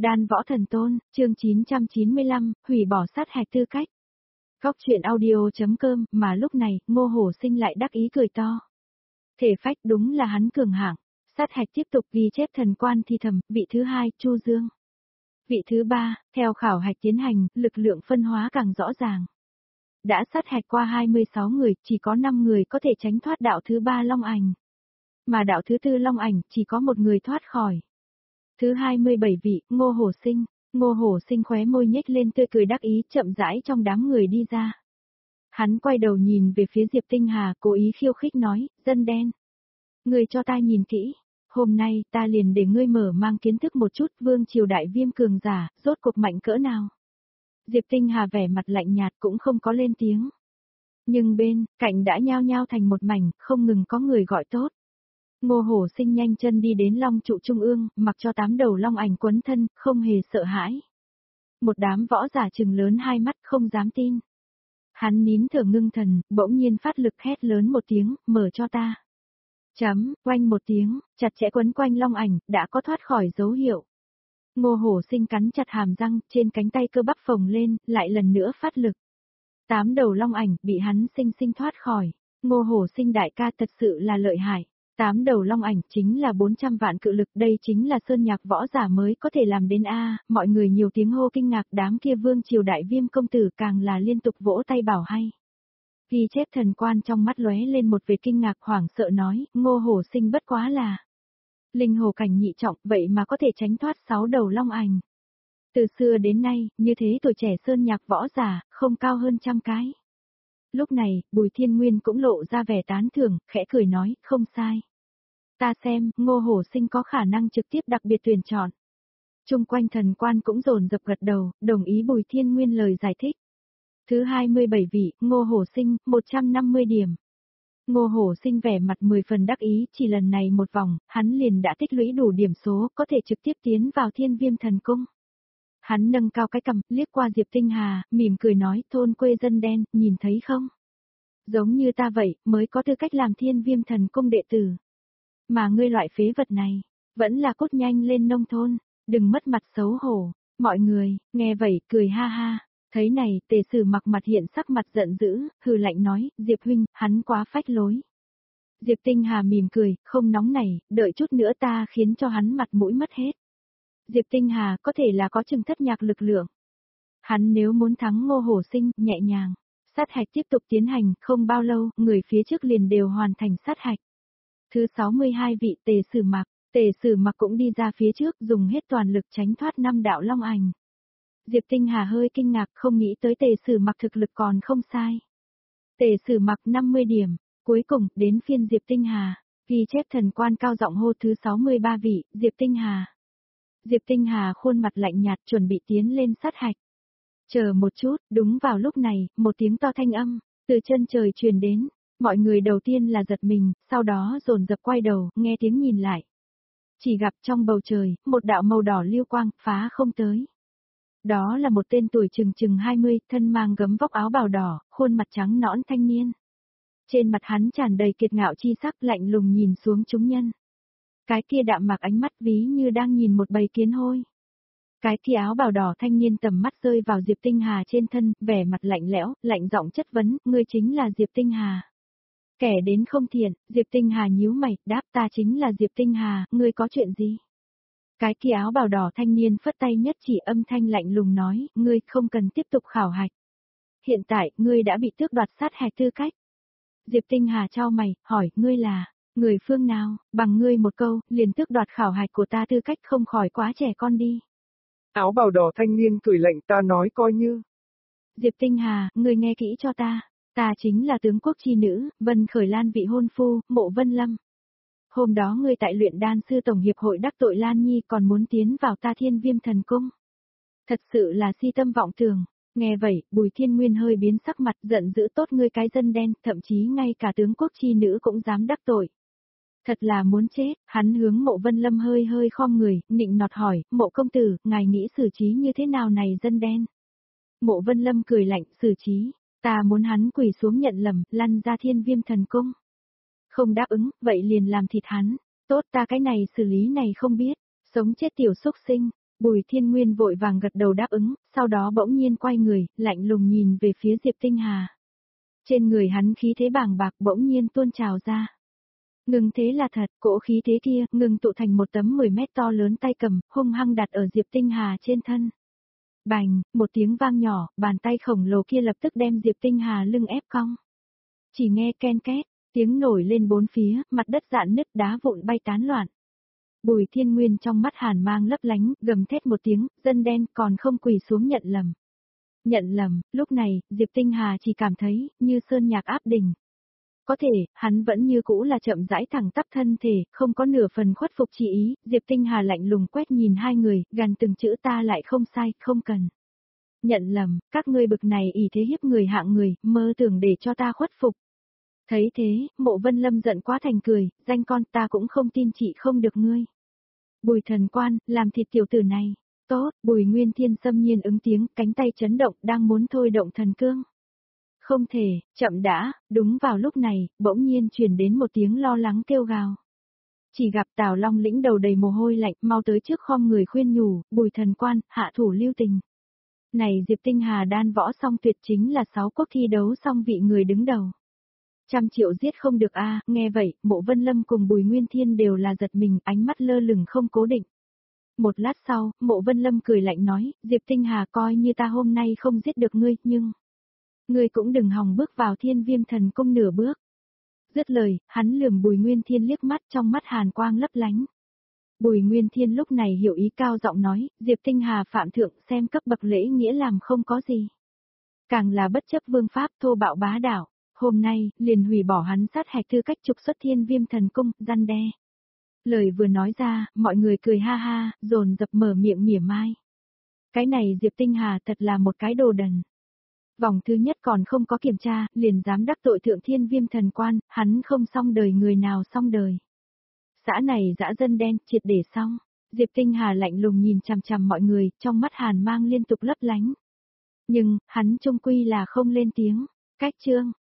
Đan Võ Thần Tôn, chương 995, hủy bỏ sát hạch tư cách. Góc truyện audio.com, mà lúc này, Ngô Hổ Sinh lại đắc ý cười to. Thể phách đúng là hắn cường hạng. Sát hạch tiếp tục ghi chép thần quan thi thầm, vị thứ hai, Chu Dương. Vị thứ ba, theo khảo hạch tiến hành, lực lượng phân hóa càng rõ ràng. Đã sát hạch qua 26 người, chỉ có 5 người có thể tránh thoát đạo thứ ba Long Ảnh. Mà đạo thứ tư Long Ảnh, chỉ có một người thoát khỏi. Thứ 27 vị, Ngô Hổ Sinh. Ngô Hổ Sinh khóe môi nhếch lên tươi cười đắc ý, chậm rãi trong đám người đi ra. Hắn quay đầu nhìn về phía Diệp Tinh Hà, cố ý khiêu khích nói, dân đen. Ngươi cho ta nhìn kỹ, hôm nay ta liền để ngươi mở mang kiến thức một chút vương triều đại viêm cường giả, rốt cuộc mạnh cỡ nào. Diệp Tinh Hà vẻ mặt lạnh nhạt cũng không có lên tiếng. Nhưng bên cạnh đã nhao nhao thành một mảnh, không ngừng có người gọi tốt. Ngô Hổ Sinh nhanh chân đi đến long trụ trung ương, mặc cho 8 đầu long ảnh quấn thân, không hề sợ hãi. Một đám võ giả trừng lớn hai mắt không dám tin. Hắn nín thở ngưng thần, bỗng nhiên phát lực hét lớn một tiếng, mở cho ta. Oanh một tiếng, chặt chẽ quấn quanh long ảnh, đã có thoát khỏi dấu hiệu. Ngô Hổ Sinh cắn chặt hàm răng, trên cánh tay cơ bắp phồng lên, lại lần nữa phát lực. 8 đầu long ảnh, bị hắn sinh thoát khỏi. Ngô Hổ Sinh đại ca thật sự là lợi hại. 8 đầu long ảnh chính là 400 vạn cự lực, đây chính là sơn nhạc võ giả mới có thể làm đến a. Mọi người nhiều tiếng hô kinh ngạc, đám kia vương triều đại viêm công tử càng là liên tục vỗ tay bảo hay. Ghi chép thần quan trong mắt lóe lên một vệt kinh ngạc hoảng sợ nói, Ngô Hổ Sinh bất quá là linh hồ cảnh nhị trọng, vậy mà có thể tránh thoát 6 đầu long ảnh. Từ xưa đến nay, như thế tuổi trẻ sơn nhạc võ giả, không cao hơn trăm cái. Lúc này, Bùi Thiên Nguyên cũng lộ ra vẻ tán thưởng, khẽ cười nói, không sai. Ta xem, Ngô Hổ Sinh có khả năng trực tiếp đặc biệt tuyển chọn. Trung quanh thần quan cũng dồn dập gật đầu, đồng ý Bùi Thiên Nguyên lời giải thích. Thứ 27 vị, Ngô Hổ Sinh, 150 điểm. Ngô Hổ Sinh vẻ mặt 10 phần đắc ý, chỉ lần này một vòng, hắn liền đã tích lũy đủ điểm số, có thể trực tiếp tiến vào Thiên Viêm Thần Cung. Hắn nâng cao cái cằm, liếc qua Diệp Tinh Hà, mỉm cười nói, thôn quê dân đen, nhìn thấy không? Giống như ta vậy, mới có tư cách làm Thiên Viêm Thần Cung đệ tử. Mà ngươi loại phế vật này, vẫn là cút nhanh lên nông thôn, đừng mất mặt xấu hổ. Mọi người, nghe vậy, cười ha ha. Thấy này, Tề Sử Mặc mặt hiện sắc mặt giận dữ, hừ lạnh nói, Diệp huynh, hắn quá phách lối. Diệp Tinh Hà mỉm cười, không nóng nảy, đợi chút nữa ta khiến cho hắn mặt mũi mất hết. Diệp Tinh Hà có thể là có chừng thất nhạc lực lượng. Hắn nếu muốn thắng Ngô Hổ Sinh, nhẹ nhàng. Sát hạch tiếp tục tiến hành, không bao lâu, người phía trước liền đều hoàn thành sát hạch. Thứ 62 vị Tề Sử Mặc cũng đi ra phía trước, dùng hết toàn lực tránh thoát 5 đạo long ảnh. Diệp Tinh Hà hơi kinh ngạc, không nghĩ tới Tề Sử Mặc thực lực còn không sai. Tề Sử Mặc 50 điểm, cuối cùng, đến phiên Diệp Tinh Hà, ghi chép thần quan cao giọng hô thứ 63 vị, Diệp Tinh Hà. Diệp Tinh Hà khuôn mặt lạnh nhạt chuẩn bị tiến lên sát hạch. Chờ một chút, đúng vào lúc này, một tiếng to thanh âm, từ chân trời truyền đến, mọi người đầu tiên là giật mình, sau đó dồn dập quay đầu, nghe tiếng nhìn lại. Chỉ gặp trong bầu trời, một đạo màu đỏ lưu quang, phá không tới. Đó là một tên tuổi chừng 20, thân mang gấm vóc áo bào đỏ, khuôn mặt trắng nõn thanh niên. Trên mặt hắn tràn đầy kiệt ngạo chi sắc lạnh lùng nhìn xuống chúng nhân. Cái kia đạm mạc ánh mắt ví như đang nhìn một bầy kiến hôi. Cái kia áo bào đỏ thanh niên tầm mắt rơi vào Diệp Tinh Hà trên thân, vẻ mặt lạnh lẽo, lạnh giọng chất vấn, ngươi chính là Diệp Tinh Hà. Kẻ đến không thiện, Diệp Tinh Hà nhíu mày, đáp ta chính là Diệp Tinh Hà, ngươi có chuyện gì? Cái kia áo bào đỏ thanh niên phất tay nhất chỉ âm thanh lạnh lùng nói, ngươi không cần tiếp tục khảo hạch. Hiện tại, ngươi đã bị tước đoạt sát hạch tư cách. Diệp Tinh Hà chau mày, hỏi, ngươi là người phương nào, bằng ngươi một câu, liền tước đoạt khảo hạch của ta tư cách không khỏi quá trẻ con đi. Áo bào đỏ thanh niên cười lạnh ta nói coi như. Diệp Tinh Hà, ngươi nghe kỹ cho ta chính là tướng quốc chi nữ, Vân Khởi Lan vị hôn phu, Mộ Vân Lâm. Hôm đó ngươi tại luyện đan sư tổng hiệp hội đắc tội Lan Nhi còn muốn tiến vào ta Thiên Viêm Thần Cung. Thật sự là si tâm vọng tưởng. Nghe vậy, Bùi Thiên Nguyên hơi biến sắc mặt giận dữ tốt ngươi cái dân đen, thậm chí ngay cả tướng quốc chi nữ cũng dám đắc tội. Thật là muốn chết, hắn hướng Mộ Vân Lâm hơi khom người, nịnh nọt hỏi, Mộ công tử, ngài nghĩ xử trí như thế nào này dân đen? Mộ Vân Lâm cười lạnh, xử trí, ta muốn hắn quỳ xuống nhận lầm, lăn ra Thiên Viêm Thần Cung. Không đáp ứng, vậy liền làm thịt hắn, tốt ta cái này xử lý này không biết, sống chết tiểu xúc sinh. Bùi Thiên Nguyên vội vàng gật đầu đáp ứng, sau đó bỗng nhiên quay người, lạnh lùng nhìn về phía Diệp Tinh Hà. Trên người hắn khí thế bàng bạc bỗng nhiên tuôn trào ra. Ngừng thế là thật, cỗ khí thế kia, ngừng tụ thành một tấm 10 mét to lớn tay cầm, hung hăng đặt ở Diệp Tinh Hà trên thân. Bành, một tiếng vang nhỏ, bàn tay khổng lồ kia lập tức đem Diệp Tinh Hà lưng ép cong. Chỉ nghe ken két, tiếng nổi lên bốn phía, mặt đất rạn nứt đá vụn bay tán loạn. Bùi Thiên Nguyên trong mắt hàn mang lấp lánh, gầm thét một tiếng, dân đen còn không quỳ xuống nhận lầm. Nhận lầm, lúc này, Diệp Tinh Hà chỉ cảm thấy, như sơn nhạc áp đỉnh. Có thể, hắn vẫn như cũ là chậm rãi thẳng tắp thân thể, không có nửa phần khuất phục chỉ ý, Diệp Tinh Hà lạnh lùng quét nhìn hai người, gần từng chữ ta lại không sai, không cần. Nhận lầm, các ngươi bực này ỷ thế hiếp người hạng người, mơ tưởng để cho ta khuất phục. Thấy thế, Mộ Vân Lâm giận quá thành cười, danh con ta cũng không tin chị không được ngươi. Bùi Thần Quan, làm thịt tiểu tử này. Tốt, Bùi Nguyên Thiên xâm nhiên ứng tiếng, cánh tay chấn động, đang muốn thôi động thần cương. Không thể, chậm đã, đúng vào lúc này, bỗng nhiên truyền đến một tiếng lo lắng kêu gào. Chỉ gặp Tào Long Lĩnh đầu đầy mồ hôi lạnh, mau tới trước khom người khuyên nhủ, Bùi Thần Quan, hạ thủ lưu tình. Này Diệp Tinh Hà đan võ song tuyệt chính là 6 quốc thi đấu song vị người đứng đầu. 100 triệu giết không được a, nghe vậy, Mộ Vân Lâm cùng Bùi Nguyên Thiên đều là giật mình, ánh mắt lơ lửng không cố định. Một lát sau, Mộ Vân Lâm cười lạnh nói, Diệp Tinh Hà coi như ta hôm nay không giết được ngươi, nhưng ngươi cũng đừng hòng bước vào Thiên Viêm Thần Cung nửa bước. Dứt lời, hắn lườm Bùi Nguyên Thiên liếc mắt, trong mắt hàn quang lấp lánh. Bùi Nguyên Thiên lúc này hiểu ý, cao giọng nói, Diệp Tinh Hà phạm thượng, xem cấp bậc lễ nghĩa làm không có gì. Càng là bất chấp vương pháp thô bạo bá đạo, hôm nay, liền hủy bỏ hắn sát hạch tư cách trục xuất Thiên Viêm Thần Cung, răn đe. Lời vừa nói ra, mọi người cười ha ha, dồn dập mở miệng mỉa mai. Cái này Diệp Tinh Hà thật là một cái đồ đần. Vòng thứ nhất còn không có kiểm tra, liền dám đắc tội thượng Thiên Viêm Thần Quan, hắn không xong đời người nào xong đời. Xã này dã dân đen, triệt để xong. Diệp Tinh Hà lạnh lùng nhìn chằm chằm mọi người, trong mắt hàn mang liên tục lấp lánh. Nhưng, hắn trung quy là không lên tiếng. Cách chương.